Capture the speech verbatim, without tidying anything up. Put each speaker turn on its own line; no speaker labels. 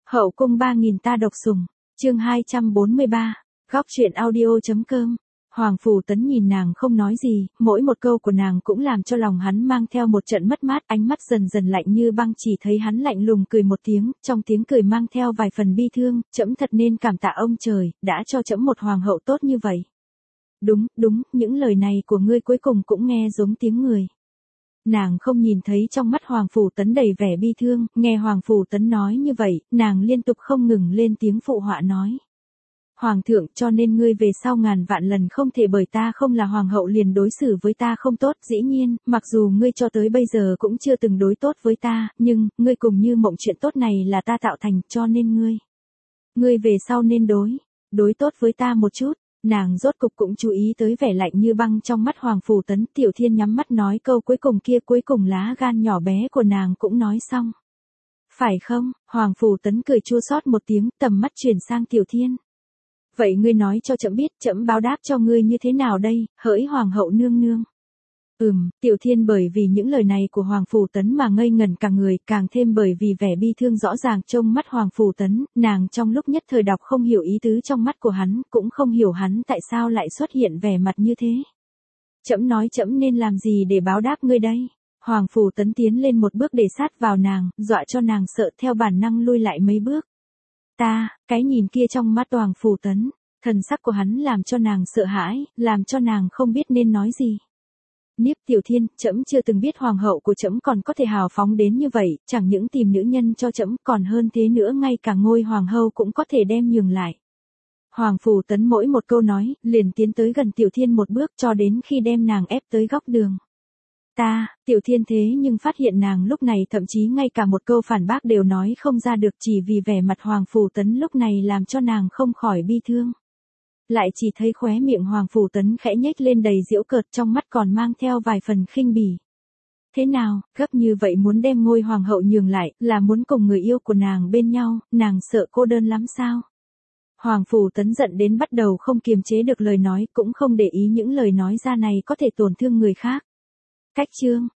Hậu cung ba nghìn ta độc sủng, chương hai trăm bốn mươi ba, góc truyện audio.com. Hoàng Phủ Tấn nhìn nàng không nói gì, mỗi một câu của nàng cũng làm cho lòng hắn mang theo một trận mất mát, ánh mắt dần dần lạnh như băng, chỉ thấy hắn lạnh lùng cười một tiếng, trong tiếng cười mang theo vài phần bi thương, trẫm thật nên cảm tạ ông trời, đã cho trẫm một hoàng hậu tốt như vậy. Đúng, đúng, những lời này của ngươi cuối cùng cũng nghe giống tiếng người. Nàng không nhìn thấy trong mắt Hoàng Phủ Tấn đầy vẻ bi thương, nghe Hoàng Phủ Tấn nói như vậy, nàng liên tục không ngừng lên tiếng phụ họa nói. Hoàng thượng, cho nên ngươi về sau ngàn vạn lần không thể bởi ta không là hoàng hậu liền đối xử với ta không tốt, dĩ nhiên, mặc dù ngươi cho tới bây giờ cũng chưa từng đối tốt với ta, nhưng, ngươi cùng như mộng chuyện tốt này là ta tạo thành, cho nên ngươi. Ngươi về sau nên đối, đối tốt với ta một chút. Nàng rốt cục cũng chú ý tới vẻ lạnh như băng trong mắt Hoàng Phủ Tấn. Tiểu Thiên nhắm mắt nói câu cuối cùng kia, cuối cùng lá gan nhỏ bé của nàng cũng nói xong. Phải không? Hoàng Phủ Tấn cười chua xót một tiếng, tầm mắt chuyển sang Tiểu Thiên. Vậy ngươi nói cho trẫm biết, trẫm báo đáp cho ngươi như thế nào đây, hỡi Hoàng hậu nương nương. Ừm, Tiểu Thiên bởi vì những lời này của Hoàng Phủ Tấn mà ngây ngẩn cả người, càng thêm bởi vì vẻ bi thương rõ ràng trong mắt Hoàng Phủ Tấn, nàng trong lúc nhất thời đọc không hiểu ý tứ trong mắt của hắn, cũng không hiểu hắn tại sao lại xuất hiện vẻ mặt như thế. Trẫm nói trẫm nên làm gì để báo đáp ngươi đây? Hoàng Phủ Tấn tiến lên một bước để sát vào nàng, dọa cho nàng sợ, theo bản năng lui lại mấy bước. Ta, cái nhìn kia trong mắt Hoàng Phủ Tấn, thần sắc của hắn làm cho nàng sợ hãi, làm cho nàng không biết nên nói gì. Niếp Tiểu Thiên, trẫm chưa từng biết hoàng hậu của trẫm còn có thể hào phóng đến như vậy, chẳng những tìm nữ nhân cho trẫm, còn hơn thế nữa, ngay cả ngôi hoàng hậu cũng có thể đem nhường lại. Hoàng Phủ Tấn mỗi một câu nói, liền tiến tới gần Tiểu Thiên một bước cho đến khi đem nàng ép tới góc đường. Ta, Tiểu Thiên thế nhưng phát hiện nàng lúc này thậm chí ngay cả một câu phản bác đều nói không ra được, chỉ vì vẻ mặt Hoàng Phủ Tấn lúc này làm cho nàng không khỏi bi thương. Lại chỉ thấy khóe miệng Hoàng Phủ Tấn khẽ nhếch lên đầy giễu cợt, trong mắt còn mang theo vài phần khinh bỉ. Thế nào, gấp như vậy muốn đem ngôi hoàng hậu nhường lại, là muốn cùng người yêu của nàng bên nhau, nàng sợ cô đơn lắm sao? Hoàng Phủ Tấn giận đến bắt đầu không kiềm chế được lời nói, cũng không để ý những lời nói ra này có thể tổn thương người khác. Cách chương,